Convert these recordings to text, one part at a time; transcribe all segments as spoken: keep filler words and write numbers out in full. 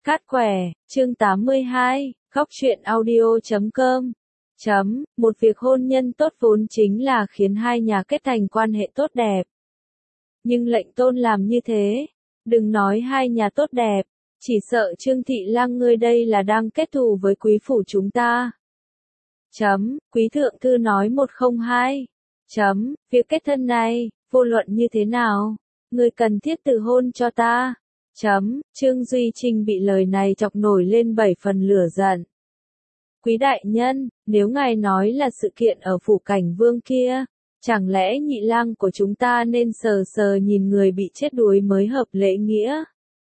Cát quẻ, chương tám mươi hai, góc truyện audio chấm com. Chấm, một việc hôn nhân tốt vốn chính là khiến hai nhà kết thành quan hệ tốt đẹp. Nhưng lệnh tôn làm như thế, đừng nói hai nhà tốt đẹp, chỉ sợ Trương Thị Lăng ngươi đây là đang kết thù với quý phủ chúng ta. Chấm, quý thượng thư nói một không hai. Chấm, việc kết thân này, vô luận như thế nào, ngươi cần thiết từ hôn cho ta. Chấm, Trương Duy Trinh bị lời này chọc nổi lên bảy phần lửa giận. Quý đại nhân, nếu ngài nói là sự kiện ở phủ cảnh vương kia, chẳng lẽ nhị lang của chúng ta nên sờ sờ nhìn người bị chết đuối mới hợp lễ nghĩa?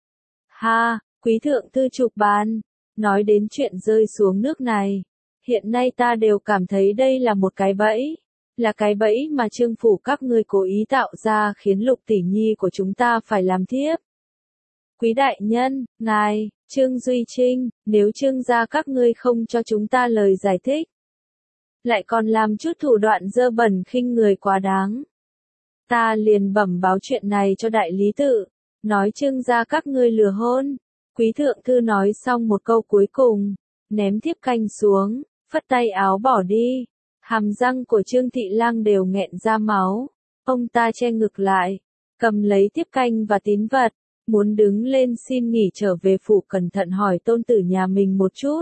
Ha, quý thượng thư chụp bàn, nói đến chuyện rơi xuống nước này. Hiện nay ta đều cảm thấy đây là một cái bẫy, là cái bẫy mà Trương phủ các ngươi cố ý tạo ra khiến Lục tỷ nhi của chúng ta phải làm thiếp. Quý đại nhân, ngài, Trương Duy Trinh, nếu Trương gia các ngươi không cho chúng ta lời giải thích, lại còn làm chút thủ đoạn dơ bẩn khinh người quá đáng, ta liền bẩm báo chuyện này cho đại lý tự, nói Trương gia các ngươi lừa hôn. Quý thượng thư nói xong một câu cuối cùng, ném thiếp canh xuống, phất tay áo bỏ đi. Hàm răng của Trương Thị Lang đều nghẹn ra máu, ông ta che ngực lại, cầm lấy thiếp canh và tín vật, muốn đứng lên xin nghỉ trở về phủ cẩn thận hỏi tôn tử nhà mình một chút.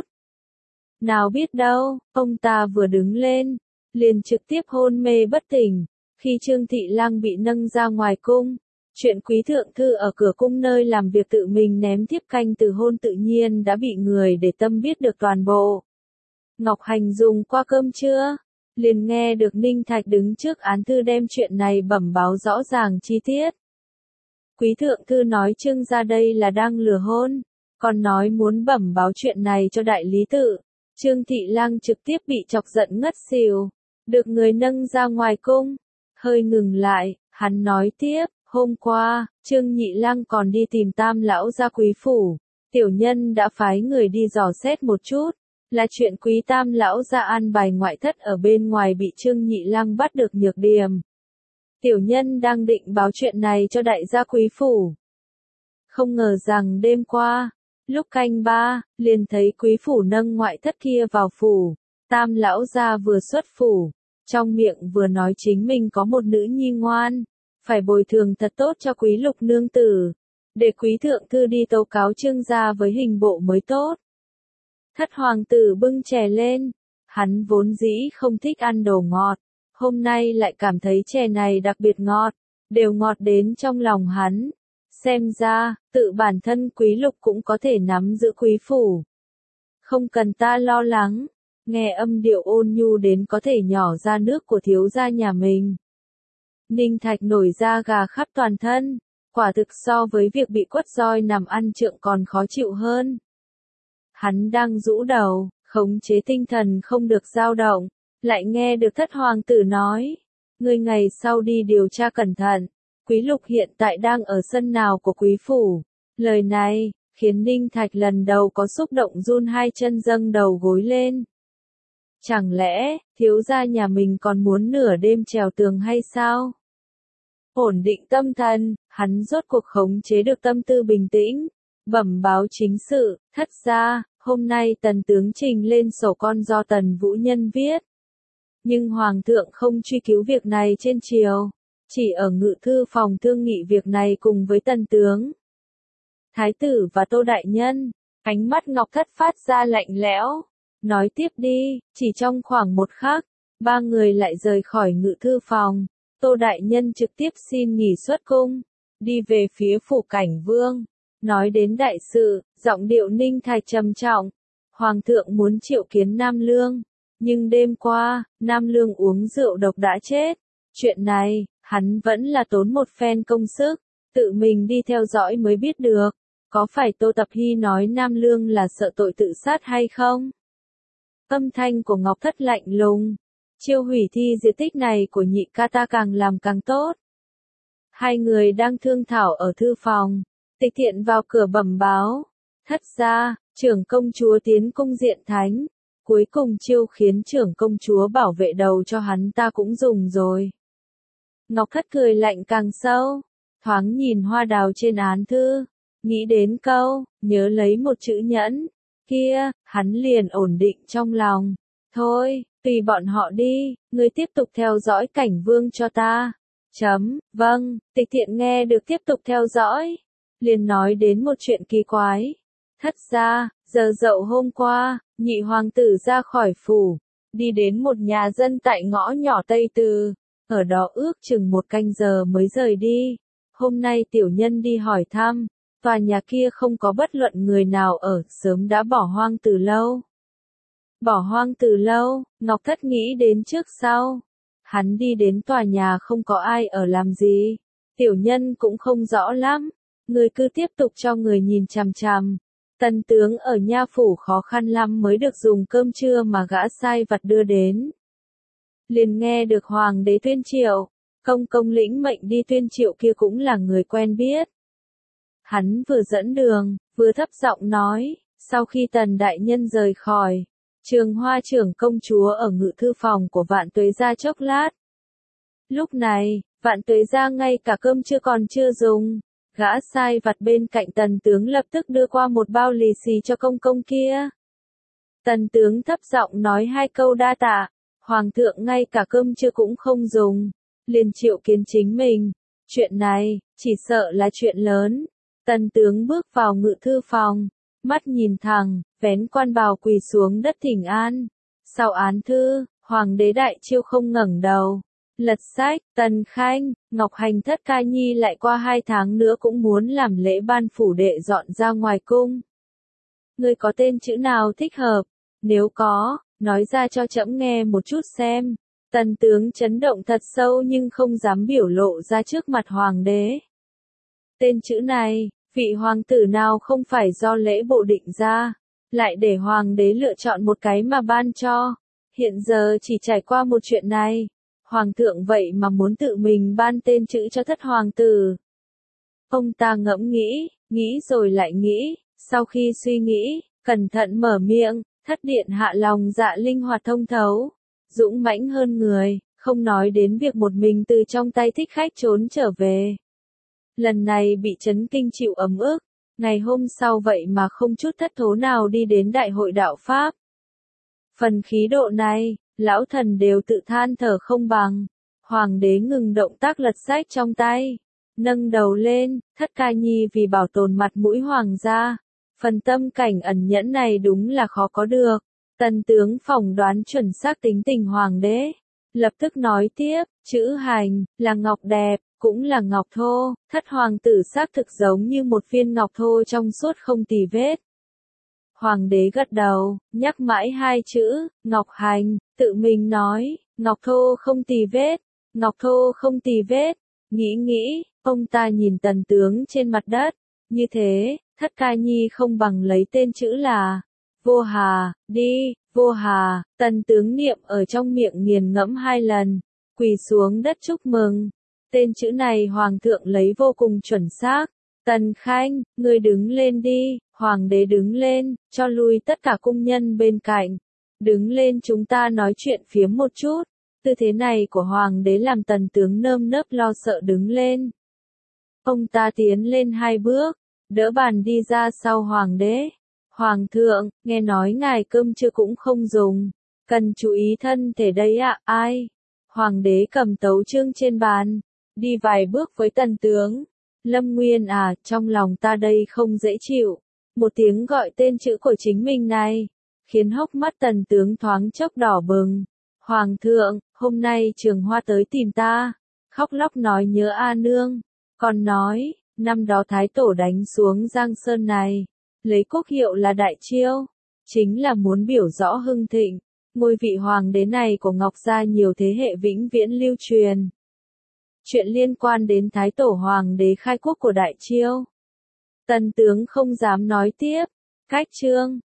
Nào biết đâu, ông ta vừa đứng lên, liền trực tiếp hôn mê bất tỉnh, khi Trương Thị Lang bị nâng ra ngoài cung. Chuyện quý thượng thư ở cửa cung nơi làm việc tự mình ném thiếp canh từ hôn tự nhiên đã bị người để tâm biết được toàn bộ. Ngọc Hành dùng qua cơm chưa? Liền nghe được Ninh Thạch đứng trước án thư đem chuyện này bẩm báo rõ ràng chi tiết. Quý thượng thư nói Trương gia đây là đang lừa hôn, còn nói muốn bẩm báo chuyện này cho đại lý tự. Trương Thị Lang trực tiếp bị chọc giận ngất xỉu, được người nâng ra ngoài cung. Hơi ngừng lại, hắn nói tiếp, hôm qua, Trương Nhị Lang còn đi tìm Tam lão gia quý phủ, tiểu nhân đã phái người đi dò xét một chút, là chuyện quý Tam lão gia an bài ngoại thất ở bên ngoài bị Trương Nhị Lang bắt được nhược điểm. Tiểu nhân đang định báo chuyện này cho đại gia quý phủ. Không ngờ rằng đêm qua, lúc canh ba, liền thấy quý phủ nâng ngoại thất kia vào phủ. Tam lão gia vừa xuất phủ, trong miệng vừa nói chính mình có một nữ nhi ngoan, phải bồi thường thật tốt cho quý Lục nương tử, để quý thượng thư đi tố cáo Trương gia với hình bộ mới tốt. Thất hoàng tử bưng chè lên, hắn vốn dĩ không thích ăn đồ ngọt. Hôm nay lại cảm thấy chè này đặc biệt ngọt, đều ngọt đến trong lòng hắn. Xem ra, tự bản thân quý Lục cũng có thể nắm giữ quý phủ. Không cần ta lo lắng, nghe âm điệu ôn nhu đến có thể nhỏ ra nước của thiếu gia nhà mình. Ninh Thạch nổi da gà khắp toàn thân, quả thực so với việc bị quất roi nằm ăn trượng còn khó chịu hơn. Hắn đang rũ đầu, khống chế tinh thần không được dao động. Lại nghe được thất hoàng tử nói, ngươi ngày sau đi điều tra cẩn thận, quý Lục hiện tại đang ở sân nào của quý phủ. Lời này, khiến Ninh Thạch lần đầu có xúc động run hai chân dâng đầu gối lên. Chẳng lẽ, thiếu gia nhà mình còn muốn nửa đêm trèo tường hay sao? Ổn định tâm thần, hắn rốt cuộc khống chế được tâm tư bình tĩnh, bẩm báo chính sự, thất gia, hôm nay tần tướng trình lên sổ con do tần vũ nhân viết. Nhưng Hoàng thượng không truy cứu việc này trên triều, chỉ ở ngự thư phòng thương nghị việc này cùng với tần tướng. Thái tử và Tô Đại Nhân, ánh mắt Ngọc Thất phát ra lạnh lẽo, nói tiếp đi, chỉ trong khoảng một khắc, ba người lại rời khỏi ngự thư phòng. Tô Đại Nhân trực tiếp xin nghỉ xuất cung, đi về phía phủ cảnh vương, nói đến đại sự, giọng điệu Ninh Thạch trầm trọng. Hoàng thượng muốn triệu kiến Nam Lương. Nhưng đêm qua, Nam Lương uống rượu độc đã chết. Chuyện này, hắn vẫn là tốn một phen công sức, tự mình đi theo dõi mới biết được. Có phải Tô Tập Hy nói Nam Lương là sợ tội tự sát hay không? Âm thanh của Ngọc Thất lạnh lùng. Chiêu hủy thi diệt tích này của nhị ca ta càng làm càng tốt. Hai người đang thương thảo ở thư phòng. Tịch Thiện vào cửa bẩm báo. Thất gia, trưởng công chúa tiến cung diện thánh. Cuối cùng chiêu khiến trưởng công chúa bảo vệ đầu cho hắn ta cũng dùng rồi. Ngọc Thất cười lạnh càng sâu, thoáng nhìn hoa đào trên án thư, nghĩ đến câu, nhớ lấy một chữ nhẫn, kia, hắn liền ổn định trong lòng. Thôi, tùy bọn họ đi, ngươi tiếp tục theo dõi cảnh vương cho ta. Chấm, vâng, Tịch Thiện nghe được tiếp tục theo dõi. Liền nói đến một chuyện kỳ quái. Thất ra, giờ dậu hôm qua, nhị hoàng tử ra khỏi phủ, đi đến một nhà dân tại ngõ nhỏ Tây Từ, ở đó ước chừng một canh giờ mới rời đi. Hôm nay tiểu nhân đi hỏi thăm, tòa nhà kia không có bất luận người nào ở, sớm đã bỏ hoang từ lâu. Bỏ hoang từ lâu, Ngọc Thất nghĩ đến trước sau. Hắn đi đến tòa nhà không có ai ở làm gì, tiểu nhân cũng không rõ lắm, người cứ tiếp tục cho người nhìn chằm chằm. Tần tướng ở nha phủ khó khăn lắm mới được dùng cơm trưa mà gã sai vặt đưa đến. Liền nghe được hoàng đế tuyên triệu, công công lĩnh mệnh đi tuyên triệu kia cũng là người quen biết. Hắn vừa dẫn đường, vừa thấp giọng nói, sau khi tần đại nhân rời khỏi, Trường Hoa trưởng công chúa ở ngự thư phòng của Vạn Tuế gia chốc lát. Lúc này, Vạn Tuế gia ngay cả cơm chưa còn chưa dùng, gã sai vặt bên cạnh tần tướng lập tức đưa qua một bao lì xì cho công công kia. Tần tướng thấp giọng nói hai câu đa tạ, hoàng thượng ngay cả cơm chưa cũng không dùng, liền triệu kiến chính mình. Chuyện này, chỉ sợ là chuyện lớn. Tần tướng bước vào ngự thư phòng, mắt nhìn thẳng, vén quan bào quỳ xuống đất thỉnh an. Sau án thư, hoàng đế đại chiêu không ngẩng đầu. Lật sách, Tần Khanh, Ngọc Hành Thất ca nhi lại qua hai tháng nữa cũng muốn làm lễ ban phủ đệ dọn ra ngoài cung. Ngươi có tên chữ nào thích hợp? Nếu có, nói ra cho trẫm nghe một chút xem. Tần tướng chấn động thật sâu nhưng không dám biểu lộ ra trước mặt hoàng đế. Tên chữ này, vị hoàng tử nào không phải do lễ bộ định ra, lại để hoàng đế lựa chọn một cái mà ban cho. Hiện giờ chỉ trải qua một chuyện này, hoàng thượng vậy mà muốn tự mình ban tên chữ cho thất hoàng tử. Ông ta ngẫm nghĩ, nghĩ rồi lại nghĩ, sau khi suy nghĩ, cẩn thận mở miệng, thất điện hạ lòng dạ linh hoạt thông thấu, dũng mãnh hơn người, không nói đến việc một mình từ trong tay thích khách trốn trở về. Lần này bị chấn kinh chịu ấm ức, ngày hôm sau vậy mà không chút thất thố nào đi đến đại hội đạo Pháp. Phần khí độ này, lão thần đều tự than thở không bằng. Hoàng đế ngừng động tác lật sách trong tay, nâng đầu lên, Thất ca nhi vì bảo tồn mặt mũi hoàng gia. Phần tâm cảnh ẩn nhẫn này đúng là khó có được. Tần tướng phỏng đoán chuẩn xác tính tình hoàng đế. Lập tức nói tiếp, chữ hành, là ngọc đẹp, cũng là ngọc thô. Thất hoàng tử xác thực giống như một viên ngọc thô trong suốt không tì vết. Hoàng đế gật đầu, nhắc mãi hai chữ, ngọc hành, tự mình nói, ngọc thô không tì vết, ngọc thô không tì vết. Nghĩ nghĩ, ông ta nhìn tần tướng trên mặt đất, như thế, Thất ca nhi không bằng lấy tên chữ là Vô Hà, đi, Vô Hà. Tần tướng niệm ở trong miệng nghiền ngẫm hai lần, quỳ xuống đất chúc mừng. Tên chữ này hoàng thượng lấy vô cùng chuẩn xác. Tần Khanh, ngươi đứng lên đi. Hoàng đế đứng lên, cho lui tất cả cung nhân bên cạnh. Đứng lên, chúng ta nói chuyện phiếm một chút. Tư thế này của hoàng đế làm tần tướng nơm nớp lo sợ đứng lên. Ông ta tiến lên hai bước, đỡ bàn đi ra sau hoàng đế. Hoàng thượng, nghe nói ngài cơm trưa cũng không dùng, cần chú ý thân thể đấy ạ. À, ai? Hoàng đế cầm tấu chương trên bàn, đi vài bước với tần tướng. Lâm Nguyên à, trong lòng ta đây không dễ chịu. Một tiếng gọi tên chữ của chính mình này, khiến hốc mắt tần tướng thoáng chốc đỏ bừng. Hoàng thượng, hôm nay Trường Hoa tới tìm ta, khóc lóc nói nhớ A Nương, còn nói, năm đó Thái Tổ đánh xuống Giang Sơn này, lấy quốc hiệu là Đại Chiêu, chính là muốn biểu rõ hưng thịnh, ngôi vị hoàng đế này của Ngọc Gia nhiều thế hệ vĩnh viễn lưu truyền. Chuyện liên quan đến Thái Tổ hoàng đế khai quốc của Đại Chiêu. Tần tướng không dám nói tiếp, cách chương.